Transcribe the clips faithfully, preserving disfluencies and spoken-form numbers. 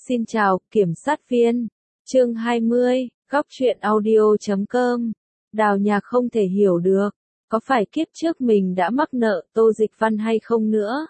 Xin chào, kiểm sát viên. Chương hai mươi, góc truyện audio chấm com. Đào Nhạc không thể hiểu được, có phải kiếp trước mình đã mắc nợ Tô Dịch Văn hay không nữa.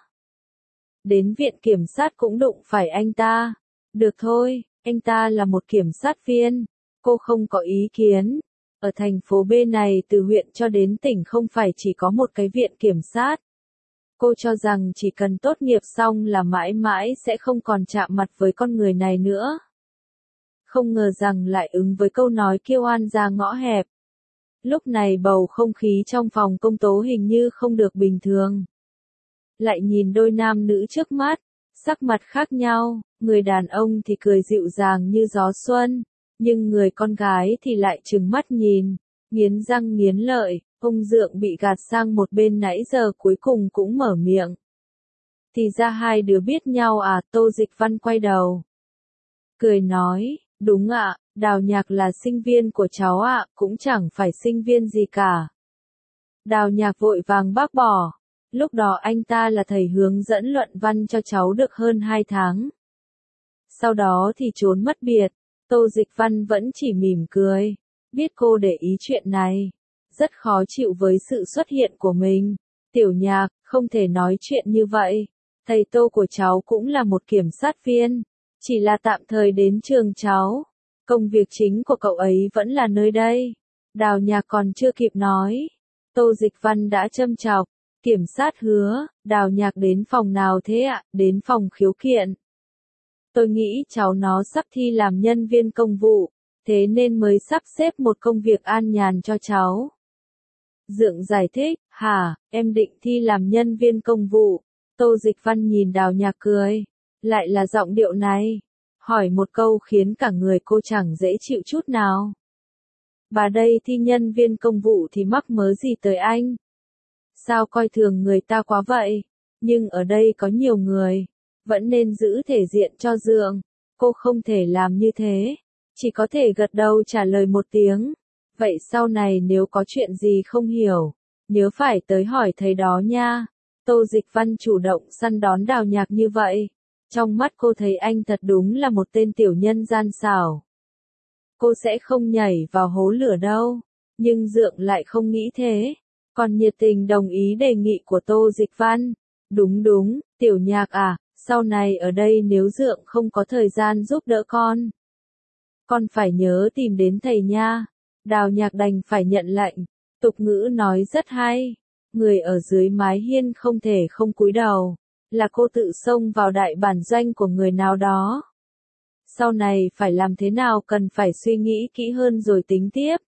Đến viện kiểm sát cũng đụng phải anh ta. Được thôi, anh ta là một kiểm sát viên. Cô không có ý kiến. Ở thành phố B này từ huyện cho đến tỉnh không phải chỉ có một cái viện kiểm sát. Cô cho rằng chỉ cần tốt nghiệp xong là mãi mãi sẽ không còn chạm mặt với con người này nữa. Không ngờ rằng lại ứng với câu nói kiêu oan ra ngõ hẹp. Lúc này bầu không khí trong phòng công tố hình như không được bình thường. Lại nhìn đôi nam nữ trước mắt, sắc mặt khác nhau, người đàn ông thì cười dịu dàng như gió xuân, nhưng người con gái thì lại trừng mắt nhìn, nghiến răng nghiến lợi. Ông Dượng bị gạt sang một bên nãy giờ cuối cùng cũng mở miệng. Thì ra hai đứa biết nhau à? Tô Dịch Văn quay đầu. Cười nói, đúng ạ, Đào Nhạc là sinh viên của cháu ạ, cũng chẳng phải sinh viên gì cả. Đào Nhạc vội vàng bác bỏ. Lúc đó anh ta là thầy hướng dẫn luận văn cho cháu được hơn hai tháng. Sau đó thì trốn mất biệt. Tô Dịch Văn vẫn chỉ mỉm cười. Biết cô để ý chuyện này. Rất khó chịu với sự xuất hiện của mình. Tiểu Nhạc, không thể nói chuyện như vậy. Thầy Tô của cháu cũng là một kiểm sát viên. Chỉ là tạm thời đến trường cháu. Công việc chính của cậu ấy vẫn là nơi đây. Đào Nhạc còn chưa kịp nói. Tô Dịch Văn đã châm chọc. Kiểm sát Hứa, Đào Nhạc đến phòng nào thế ạ? Đến phòng khiếu kiện. Tôi nghĩ cháu nó sắp thi làm nhân viên công vụ. Thế nên mới sắp xếp một công việc an nhàn cho cháu. Dượng giải thích, hả, em định thi làm nhân viên công vụ. Tô Dịch Văn nhìn Đào Nhạc cười. Lại là giọng điệu này. Hỏi một câu khiến cả người cô chẳng dễ chịu chút nào. Bà đây thi nhân viên công vụ thì mắc mớ gì tới anh? Sao coi thường người ta quá vậy? Nhưng ở đây có nhiều người. Vẫn nên giữ thể diện cho Dượng. Cô không thể làm như thế. Chỉ có thể gật đầu trả lời một tiếng. Vậy sau này nếu có chuyện gì không hiểu, nhớ phải tới hỏi thầy đó nha. Tô Dịch Văn chủ động săn đón Đào Nhạc như vậy. Trong mắt cô thấy anh thật đúng là một tên tiểu nhân gian xảo. Cô sẽ không nhảy vào hố lửa đâu. Nhưng Dượng lại không nghĩ thế. Còn nhiệt tình đồng ý đề nghị của Tô Dịch Văn. Đúng đúng, Tiểu Nhạc à, sau này ở đây nếu Dượng không có thời gian giúp đỡ con. Con phải nhớ tìm đến thầy nha. Đào Nhạc đành phải nhận lệnh. Tục ngữ nói rất hay. Người ở dưới mái hiên không thể không cúi đầu. Là cô tự xông vào đại bản doanh của người nào đó. Sau này phải làm thế nào cần phải suy nghĩ kỹ hơn rồi tính tiếp.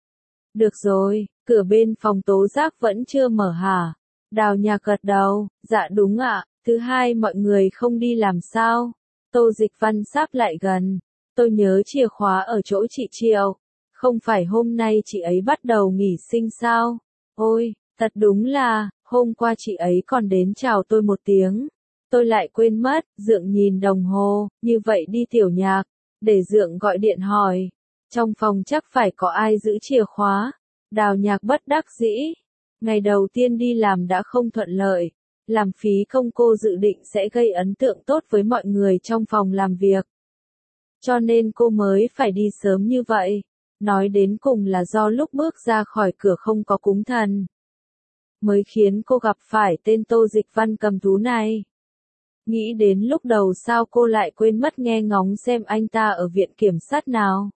Được rồi, cửa bên phòng tố giác vẫn chưa mở hả? Đào Nhạc gật đầu, dạ đúng ạ. Thứ hai mọi người không đi làm sao? Tô Dịch Văn sáp lại gần. Tôi nhớ chìa khóa ở chỗ chị Triệu. Không phải hôm nay chị ấy bắt đầu nghỉ sinh sao? Ôi, thật đúng là, hôm qua chị ấy còn đến chào tôi một tiếng. Tôi lại quên mất. Dượng nhìn đồng hồ, như vậy đi Tiểu Nhạc. Để Dượng gọi điện hỏi. Trong phòng chắc phải có ai giữ chìa khóa. Đào Nhạc bất đắc dĩ. Ngày đầu tiên đi làm đã không thuận lợi. Làm phí công cô dự định sẽ gây ấn tượng tốt với mọi người trong phòng làm việc. Cho nên cô mới phải đi sớm như vậy. Nói đến cùng là do lúc bước ra khỏi cửa không có cúng thần. Mới khiến cô gặp phải tên Tô Dịch Văn cầm thú này. Nghĩ đến lúc đầu sao cô lại quên mất nghe ngóng xem anh ta ở viện kiểm sát nào.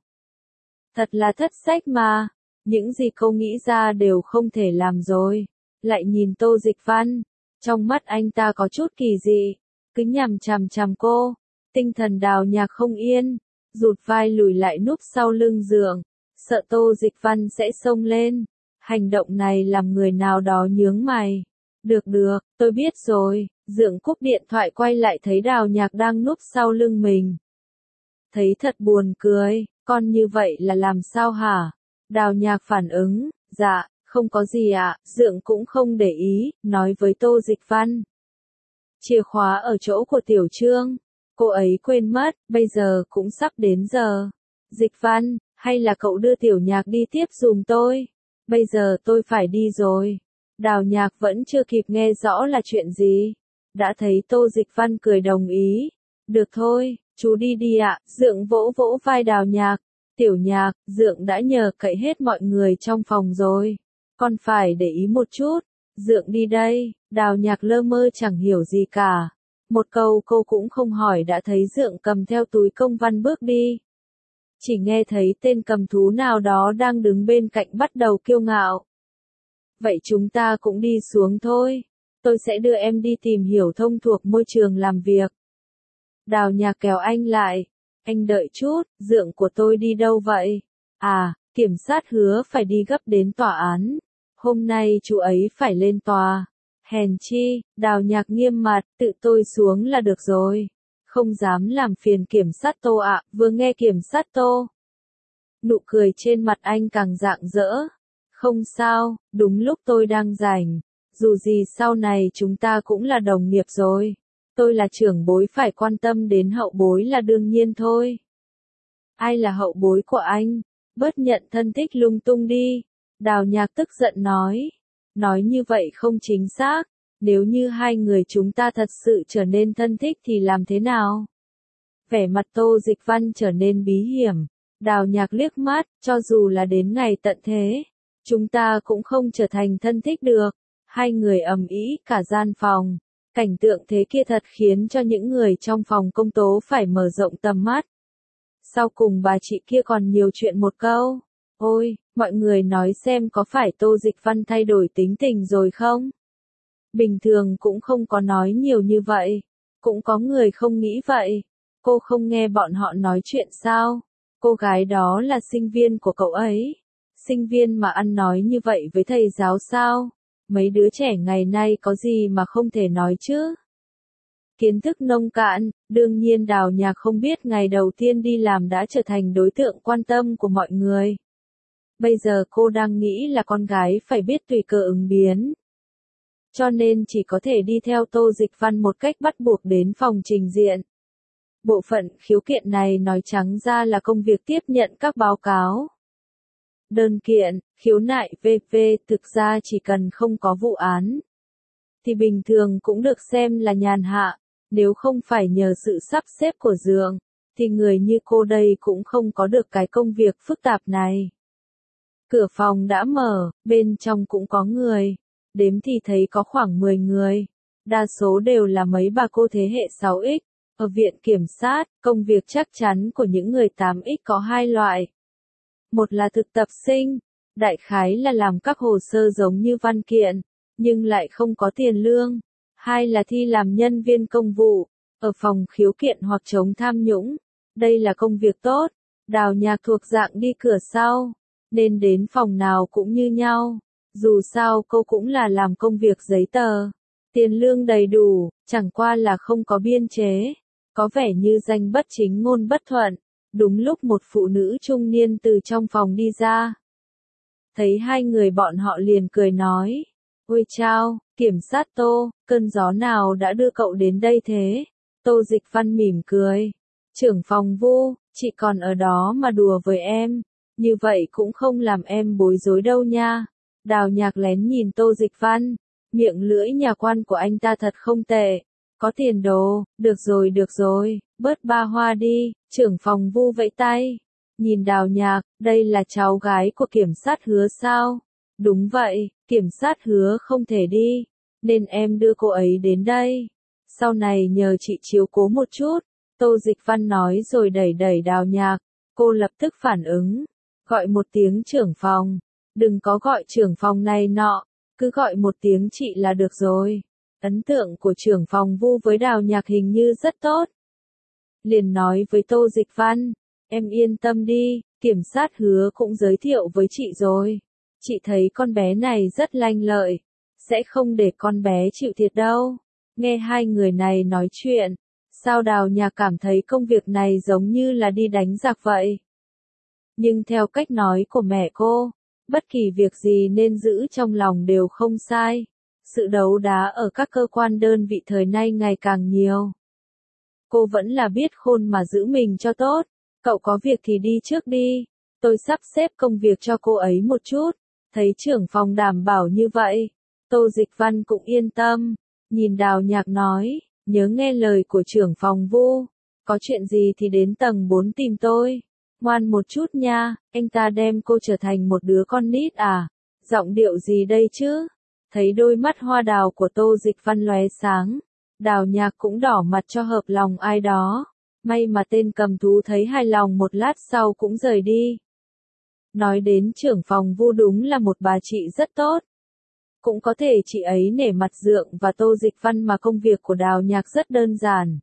Thật là thất sách mà. Những gì cô nghĩ ra đều không thể làm rồi. Lại nhìn Tô Dịch Văn. Trong mắt anh ta có chút kỳ dị. Cứ nhằm chằm chằm cô. Tinh thần Đào Nhạc không yên. Rụt vai lùi lại núp sau lưng Dượng. Sợ Tô Dịch Văn sẽ xông lên. Hành động này làm người nào đó nhướng mày. Được được, tôi biết rồi. Dượng cúp điện thoại quay lại thấy Đào Nhạc đang núp sau lưng mình. Thấy thật buồn cười. Con như vậy là làm sao hả? Đào Nhạc phản ứng. Dạ, không có gì ạ. Dượng cũng không để ý, nói với Tô Dịch Văn. Chìa khóa ở chỗ của Tiểu Trương. Cô ấy quên mất, bây giờ cũng sắp đến giờ. Dịch Văn, hay là cậu đưa Tiểu Nhạc đi tiếp giùm tôi? Bây giờ tôi phải đi rồi. Đào Nhạc vẫn chưa kịp nghe rõ là chuyện gì. Đã thấy Tô Dịch Văn cười đồng ý. Được thôi, Chú đi đi ạ, Dượng vỗ vỗ vai Đào Nhạc. Tiểu Nhạc, Dượng đã nhờ cậy hết mọi người trong phòng rồi. Con phải để ý một chút. Dượng đi đây, Đào Nhạc lơ mơ chẳng hiểu gì cả. Một câu cô cũng không hỏi đã thấy Dượng cầm theo túi công văn bước đi. Chỉ nghe thấy tên cầm thú nào đó đang đứng bên cạnh bắt đầu kiêu ngạo. Vậy chúng ta cũng đi xuống thôi. Tôi sẽ đưa em đi tìm hiểu thông thuộc môi trường làm việc. Đào Nhạc kéo anh lại. Anh đợi chút, Dượng của tôi đi đâu vậy? À, kiểm sát hứa phải đi gấp đến tòa án. Hôm nay chú ấy phải lên tòa. Hèn chi, Đào Nhạc nghiêm mặt, tự tôi xuống là được rồi. Không dám làm phiền kiểm sát Tô ạ, vừa nghe kiểm sát Tô. Nụ cười trên mặt anh càng rạng rỡ. Không sao, đúng lúc tôi đang rảnh. Dù gì sau này chúng ta cũng là đồng nghiệp rồi. Tôi là trưởng bối phải quan tâm đến hậu bối là đương nhiên thôi. Ai là hậu bối của anh? Bớt nhận thân thích lung tung đi. Đào Nhạc tức giận nói. Nói như vậy không chính xác. Nếu như hai người chúng ta thật sự trở nên thân thích thì làm thế nào? Vẻ mặt Tô Dịch Văn trở nên bí hiểm. Đào Nhạc liếc mắt, cho dù là đến ngày tận thế, chúng ta cũng không trở thành thân thích được. Hai người ầm ĩ cả gian phòng. Cảnh tượng thế kia thật khiến cho những người trong phòng công tố phải mở rộng tầm mắt. Sau cùng bà chị kia còn nhiều chuyện một câu. Ôi, mọi người nói xem có phải Tô Dịch Văn thay đổi tính tình rồi không? Bình thường cũng không có nói nhiều như vậy. Cũng có người không nghĩ vậy. Cô không nghe bọn họ nói chuyện sao? Cô gái đó là sinh viên của cậu ấy. Sinh viên mà ăn nói như vậy với thầy giáo sao? Mấy đứa trẻ ngày nay có gì mà không thể nói chứ? Kiến thức nông cạn, đương nhiên Đào Nhạc không biết ngày đầu tiên đi làm đã trở thành đối tượng quan tâm của mọi người. Bây giờ cô đang nghĩ là con gái phải biết tùy cơ ứng biến. Cho nên chỉ có thể đi theo Tô Dịch Văn một cách bắt buộc đến phòng trình diện. Bộ phận khiếu kiện này nói trắng ra là công việc tiếp nhận các báo cáo. Đơn kiện, khiếu nại vân vân thực ra chỉ cần không có vụ án. Thì bình thường cũng được xem là nhàn hạ. Nếu không phải nhờ sự sắp xếp của Dượng, thì người như cô đây cũng không có được cái công việc phức tạp này. Cửa phòng đã mở, bên trong cũng có người. Đếm thì thấy có khoảng mười người. Đa số đều là mấy bà cô thế hệ sáu x. Ở viện kiểm sát, công việc chắc chắn của những người tám x có hai loại. Một là thực tập sinh, đại khái là làm các hồ sơ giống như văn kiện, nhưng lại không có tiền lương. Hai là thi làm nhân viên công vụ, ở phòng khiếu kiện hoặc chống tham nhũng. Đây là công việc tốt. Đào Nhạc thuộc dạng đi cửa sau, nên đến phòng nào cũng như nhau. Dù sao cô cũng là làm công việc giấy tờ. Tiền lương đầy đủ, chẳng qua là không có biên chế. Có vẻ như danh bất chính ngôn bất thuận. Đúng lúc một phụ nữ trung niên từ trong phòng đi ra. Thấy hai người bọn họ liền cười nói. Ôi chao, kiểm sát Tô, cơn gió nào đã đưa cậu đến đây thế? Tô Dịch Văn mỉm cười. Trưởng phòng Vu, chị còn ở đó mà đùa với em. Như vậy cũng không làm em bối rối đâu nha. Đào Nhạc lén nhìn Tô Dịch Văn. Miệng lưỡi nhà quan của anh ta thật không tệ. Có tiền đồ, được rồi được rồi, bớt ba hoa đi, trưởng phòng Vu vẫy tay. Nhìn Đào Nhạc, đây là cháu gái của kiểm sát Hứa sao? Đúng vậy, kiểm sát Hứa không thể đi, nên em đưa cô ấy đến đây. Sau này nhờ chị chiếu cố một chút, Tô Dịch Văn nói rồi đẩy đẩy Đào Nhạc. Cô lập tức phản ứng, gọi một tiếng trưởng phòng. Đừng có gọi trưởng phòng này nọ, cứ gọi một tiếng chị là được rồi. Ấn tượng của trưởng phòng Vu với Đào Nhạc hình như rất tốt. Liền nói với Tô Dịch Văn, em yên tâm đi, kiểm sát Hứa cũng giới thiệu với chị rồi. Chị thấy con bé này rất lanh lợi, sẽ không để con bé chịu thiệt đâu. Nghe hai người này nói chuyện, sao Đào Nhạc cảm thấy công việc này giống như là đi đánh giặc vậy. Nhưng theo cách nói của mẹ cô, bất kỳ việc gì nên giữ trong lòng đều không sai. Sự đấu đá ở các cơ quan đơn vị thời nay ngày càng nhiều. Cô vẫn là biết khôn mà giữ mình cho tốt. Cậu có việc thì đi trước đi. Tôi sắp xếp công việc cho cô ấy một chút. Thấy trưởng phòng đảm bảo như vậy, Tô Dịch Văn cũng yên tâm. Nhìn Đào Nhạc nói, nhớ nghe lời của trưởng phòng Vu. có chuyện gì thì đến tầng bốn tìm tôi. Ngoan một chút nha, anh ta đem cô trở thành một đứa con nít à? Giọng điệu gì đây chứ? Thấy đôi mắt hoa đào của Tô Dịch Văn lóe sáng, Đào Nhạc cũng đỏ mặt cho hợp lòng ai đó. May mà tên cầm thú thấy hài lòng một lát sau cũng rời đi. Nói đến trưởng phòng Vu đúng là một bà chị rất tốt. Cũng có thể chị ấy nể mặt Dượng và Tô Dịch Văn mà công việc của Đào Nhạc rất đơn giản.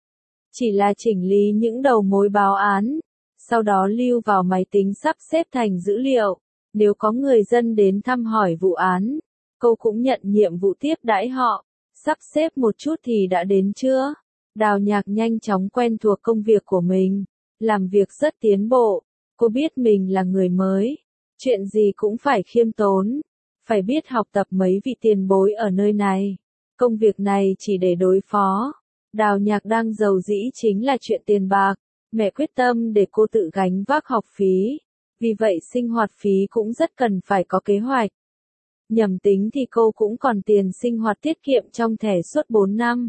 Chỉ là chỉnh lý những đầu mối báo án, sau đó lưu vào máy tính sắp xếp thành dữ liệu. Nếu có người dân đến thăm hỏi vụ án, cô cũng nhận nhiệm vụ tiếp đãi họ. Sắp xếp một chút thì đã đến chưa? Đào Nhạc nhanh chóng quen thuộc công việc của mình, làm việc rất tiến bộ. Cô biết mình là người mới, chuyện gì cũng phải khiêm tốn, phải biết học tập mấy vị tiền bối ở nơi này. Công việc này chỉ để đối phó. Đào Nhạc đang giàu dĩ chính là chuyện tiền bạc. Mẹ quyết tâm để cô tự gánh vác học phí, vì vậy sinh hoạt phí cũng rất cần phải có kế hoạch. Nhầm tính thì cô cũng còn tiền sinh hoạt tiết kiệm trong thẻ suốt bốn năm.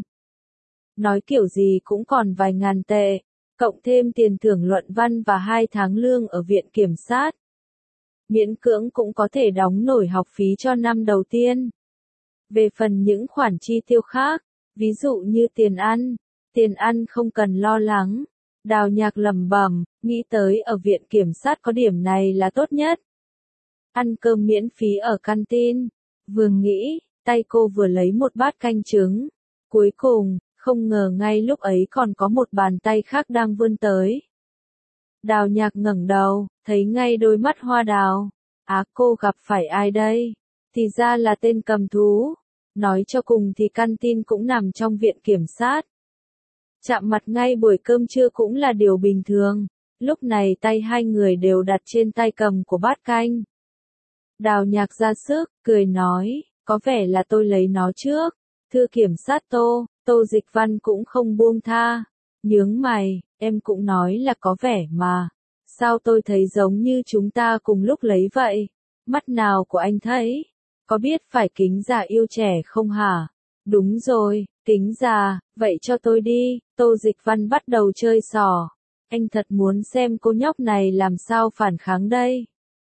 Nói kiểu gì cũng còn vài ngàn tệ, cộng thêm tiền thưởng luận văn và hai tháng lương ở viện kiểm sát. Miễn cưỡng cũng có thể đóng nổi học phí cho năm đầu tiên. Về phần những khoản chi tiêu khác, ví dụ như tiền ăn, tiền ăn không cần lo lắng. Đào Nhạc lẩm bẩm, nghĩ tới ở viện kiểm sát có điểm này là tốt nhất. Ăn cơm miễn phí ở canteen. Vừa nghĩ, tay cô vừa lấy một bát canh trứng. Cuối cùng, không ngờ ngay lúc ấy còn có một bàn tay khác đang vươn tới. Đào Nhạc ngẩng đầu, thấy ngay đôi mắt hoa đào. Á, cô gặp phải ai đây? Thì ra là tên cầm thú. Nói cho cùng thì canteen cũng nằm trong viện kiểm sát. Chạm mặt ngay buổi cơm trưa cũng là điều bình thường. Lúc này tay hai người đều đặt trên tay cầm của bát canh. Đào Nhạc ra sức, cười nói, có vẻ là tôi lấy nó trước. Thưa kiểm sát Tô, Tô Dịch Văn cũng không buông tha. Nhướng mày, em cũng nói là có vẻ mà. Sao tôi thấy giống như chúng ta cùng lúc lấy vậy? Mắt nào của anh thấy? Có biết phải kính già yêu trẻ không hả? Đúng rồi, kính già, vậy cho tôi đi. Tô Dịch Văn bắt đầu chơi xỏ. Anh thật muốn xem cô nhóc này làm sao phản kháng đây.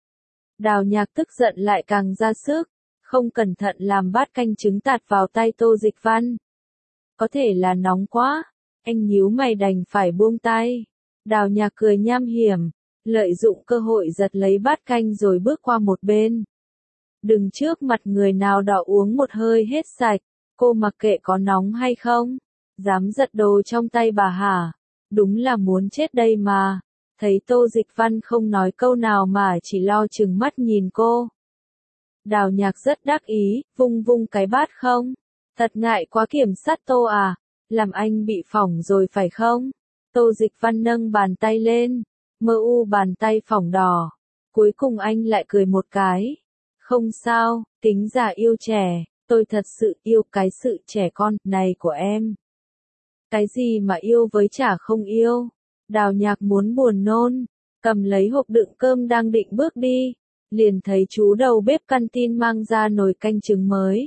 Đào Nhạc tức giận lại càng ra sức, không cẩn thận làm bát canh trứng tạt vào tay Tô Dịch Văn. Có thể là nóng quá, anh nhíu mày đành phải buông tay. Đào Nhạc cười nham hiểm, lợi dụng cơ hội giật lấy bát canh rồi bước qua một bên. Đừng trước mặt người nào đó uống một hơi hết sạch, cô mặc kệ có nóng hay không, dám giật đồ trong tay bà hả? Đúng là muốn chết đây mà. Thấy Tô Dịch Văn không nói câu nào mà chỉ lo chừng mắt nhìn cô. Đào Nhạc rất đắc ý, vung vung cái bát không? Thật ngại quá kiểm sát Tô à, làm anh bị phỏng rồi phải không? Tô Dịch Văn nâng bàn tay lên, mơ u bàn tay phỏng đỏ. Cuối cùng anh lại cười một cái. Không sao, kính già yêu trẻ, tôi thật sự yêu cái sự trẻ con này của em. Cái gì mà yêu với chả không yêu? Đào Nhạc muốn buồn nôn, cầm lấy hộp đựng cơm đang định bước đi, liền thấy chú đầu bếp canteen mang ra nồi canh trứng mới.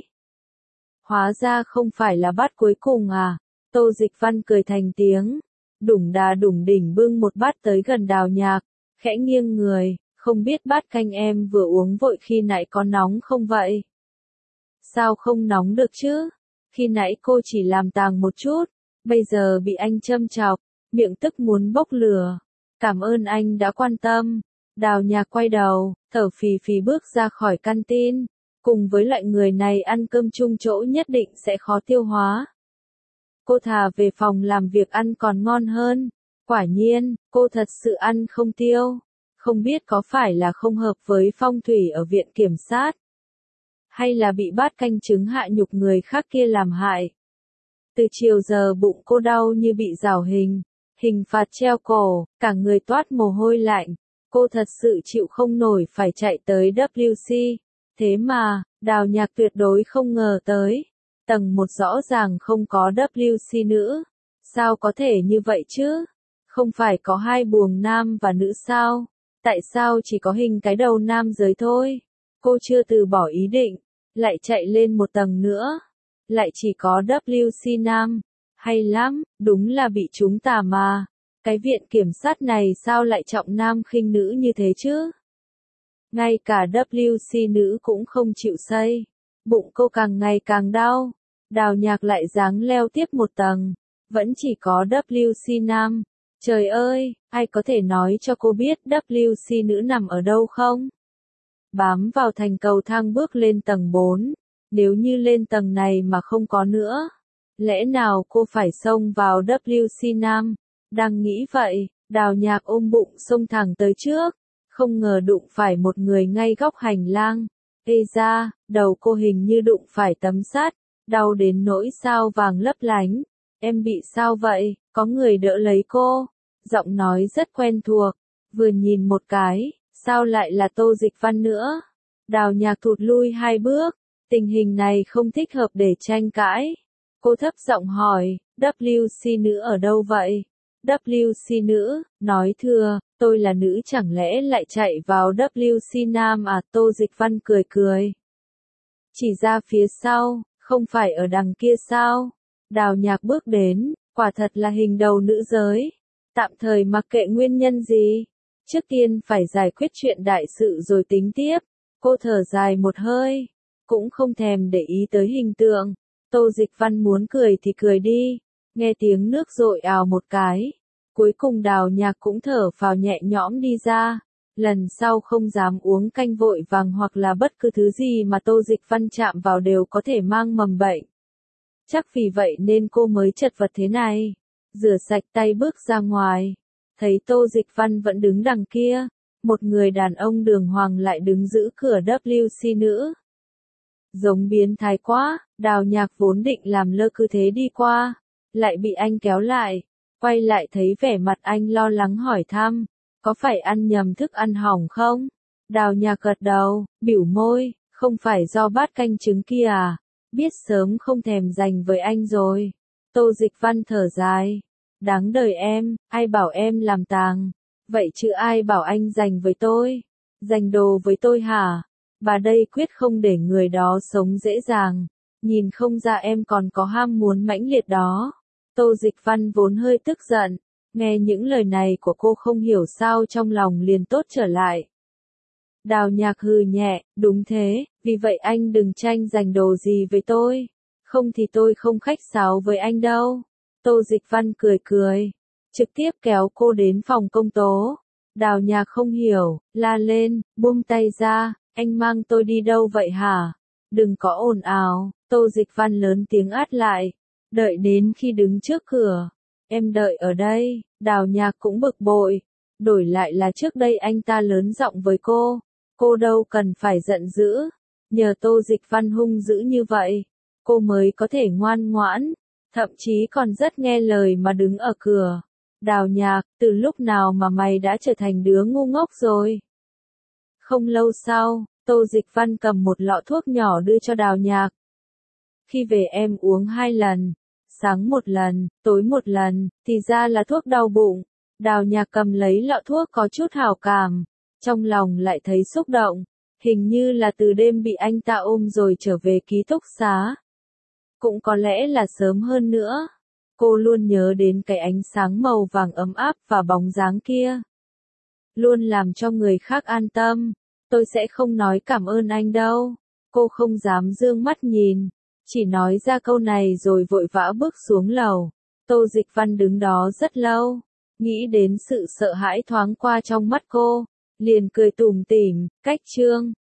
Hóa ra không phải là bát cuối cùng à? Tô Dịch Văn cười thành tiếng, đủng đà đủng đỉnh bưng một bát tới gần Đào Nhạc, khẽ nghiêng người, không biết bát canh em vừa uống vội khi nãy có nóng không vậy? Sao không nóng được chứ? Khi nãy cô chỉ làm tàng một chút, bây giờ bị anh châm chọc, miệng tức muốn bốc lửa. Cảm ơn anh đã quan tâm. Đào Nhạc quay đầu, thở phì phì bước ra khỏi canteen. Cùng với loại người này ăn cơm chung chỗ nhất định sẽ khó tiêu hóa. Cô thà về phòng làm việc ăn còn ngon hơn. Quả nhiên, cô thật sự ăn không tiêu. Không biết có phải là không hợp với phong thủy ở viện kiểm sát, hay là bị bát canh trứng hạ nhục người khác kia làm hại. Từ chiều giờ bụng cô đau như bị rào hình, hình phạt treo cổ, cả người toát mồ hôi lạnh. Cô thật sự chịu không nổi phải chạy tới W C. Thế mà, Đào Nhạc tuyệt đối không ngờ tới. Tầng một rõ ràng không có W C nữa. Sao có thể như vậy chứ? Không phải có hai buồng nam và nữ sao? Tại sao chỉ có hình cái đầu nam giới thôi? Cô chưa từ bỏ ý định, lại chạy lên một tầng nữa. Lại chỉ có W C nam. Hay lắm, đúng là bị chúng tà mà. Cái viện kiểm sát này sao lại trọng nam khinh nữ như thế chứ? Ngay cả vê kép xê nữ cũng không chịu xây. Bụng cô càng ngày càng đau. Đào Nhạc lại giáng leo tiếp một tầng. Vẫn chỉ có vê kép xê nam. Trời ơi, ai có thể nói cho cô biết vê kép xê nữ nằm ở đâu không? Bám vào thành cầu thang bước lên tầng bốn. Nếu như lên tầng này mà không có nữa, lẽ nào cô phải xông vào vê kép xê nam? Đang nghĩ vậy, Đào Nhạc ôm bụng xông thẳng tới trước. Không ngờ đụng phải một người ngay góc hành lang. Ê ra, đầu cô hình như đụng phải tấm sắt, đau đến nỗi sao vàng lấp lánh. Em bị sao vậy? Có người đỡ lấy cô. Giọng nói rất quen thuộc. Vừa nhìn một cái, sao lại là Tô Dịch Văn nữa? Đào Nhạc thụt lui hai bước. Tình hình này không thích hợp để tranh cãi. Cô thấp giọng hỏi, vê kép xê nữ ở đâu vậy? vê kép xê nữ, nói thưa, tôi là nữ chẳng lẽ lại chạy vào vê kép xê nam à? Tô Dịch Văn cười cười. Chỉ ra phía sau, không phải ở đằng kia sao? Đào Nhạc bước đến, quả thật là hình đầu nữ giới. Tạm thời mặc kệ nguyên nhân gì. Trước tiên phải giải quyết chuyện đại sự rồi tính tiếp. Cô thở dài một hơi, cũng không thèm để ý tới hình tượng. Tô Dịch Văn muốn cười thì cười đi. Nghe tiếng nước dội ào một cái. Cuối cùng Đào Nhạc cũng thở phào nhẹ nhõm đi ra. Lần sau không dám uống canh vội vàng hoặc là bất cứ thứ gì mà Tô Dịch Văn chạm vào đều có thể mang mầm bệnh. Chắc vì vậy nên cô mới chật vật thế này. Rửa sạch tay bước ra ngoài. Thấy Tô Dịch Văn vẫn đứng đằng kia. Một người đàn ông đường hoàng lại đứng giữ cửa vê kép xê nữ. Giống biến thái quá, Đào Nhạc vốn định làm lơ cứ thế đi qua. Lại bị anh kéo lại. Quay lại thấy vẻ mặt anh lo lắng hỏi thăm. Có phải ăn nhầm thức ăn hỏng không? Đào Nhạc gật đầu, bĩu môi. Không phải do bát canh trứng kia à? Biết sớm không thèm dành với anh rồi. Tô Dịch Văn thở dài. Đáng đời em, ai bảo em làm tàng. Vậy chứ ai bảo anh dành với tôi? Dành đồ với tôi hả? Bà đây quyết không để người đó sống dễ dàng. Nhìn không ra em còn có ham muốn mãnh liệt đó. Tô Dịch Văn vốn hơi tức giận. Nghe những lời này của cô không hiểu sao trong lòng liền tốt trở lại. Đào Nhạc hừ nhẹ, đúng thế, vì vậy anh đừng tranh giành đồ gì với tôi. Không thì tôi không khách sáo với anh đâu. Tô Dịch Văn cười cười. Trực tiếp kéo cô đến phòng công tố. Đào Nhạc không hiểu, la lên, buông tay ra, anh mang tôi đi đâu vậy hả? Đừng có ồn ào. Tô Dịch Văn lớn tiếng át lại. Đợi đến khi đứng trước cửa. Em đợi ở đây. Đào Nhạc cũng bực bội. Đổi lại là trước đây anh ta lớn giọng với cô. Cô đâu cần phải giận dữ. Nhờ Tô Dịch Văn hung dữ như vậy, cô mới có thể ngoan ngoãn. Thậm chí còn rất nghe lời mà đứng ở cửa. Đào Nhạc, từ lúc nào mà mày đã trở thành đứa ngu ngốc rồi? Không lâu sau, Tô Dịch Văn cầm một lọ thuốc nhỏ đưa cho Đào Nhạc. Khi về em uống hai lần, sáng một lần, tối một lần, thì ra là thuốc đau bụng. Đào Nhạc cầm lấy lọ thuốc có chút hảo cảm, trong lòng lại thấy xúc động, hình như là từ đêm bị anh ta ôm rồi trở về ký túc xá. Cũng có lẽ là sớm hơn nữa. Cô luôn nhớ đến cái ánh sáng màu vàng ấm áp và bóng dáng kia. Luôn làm cho người khác an tâm. Tôi sẽ không nói cảm ơn anh đâu. Cô không dám dương mắt nhìn. Chỉ nói ra câu này rồi vội vã bước xuống lầu. Tô Dịch Văn đứng đó rất lâu. Nghĩ đến sự sợ hãi thoáng qua trong mắt cô. Liền cười tủm tỉm, cách Trương.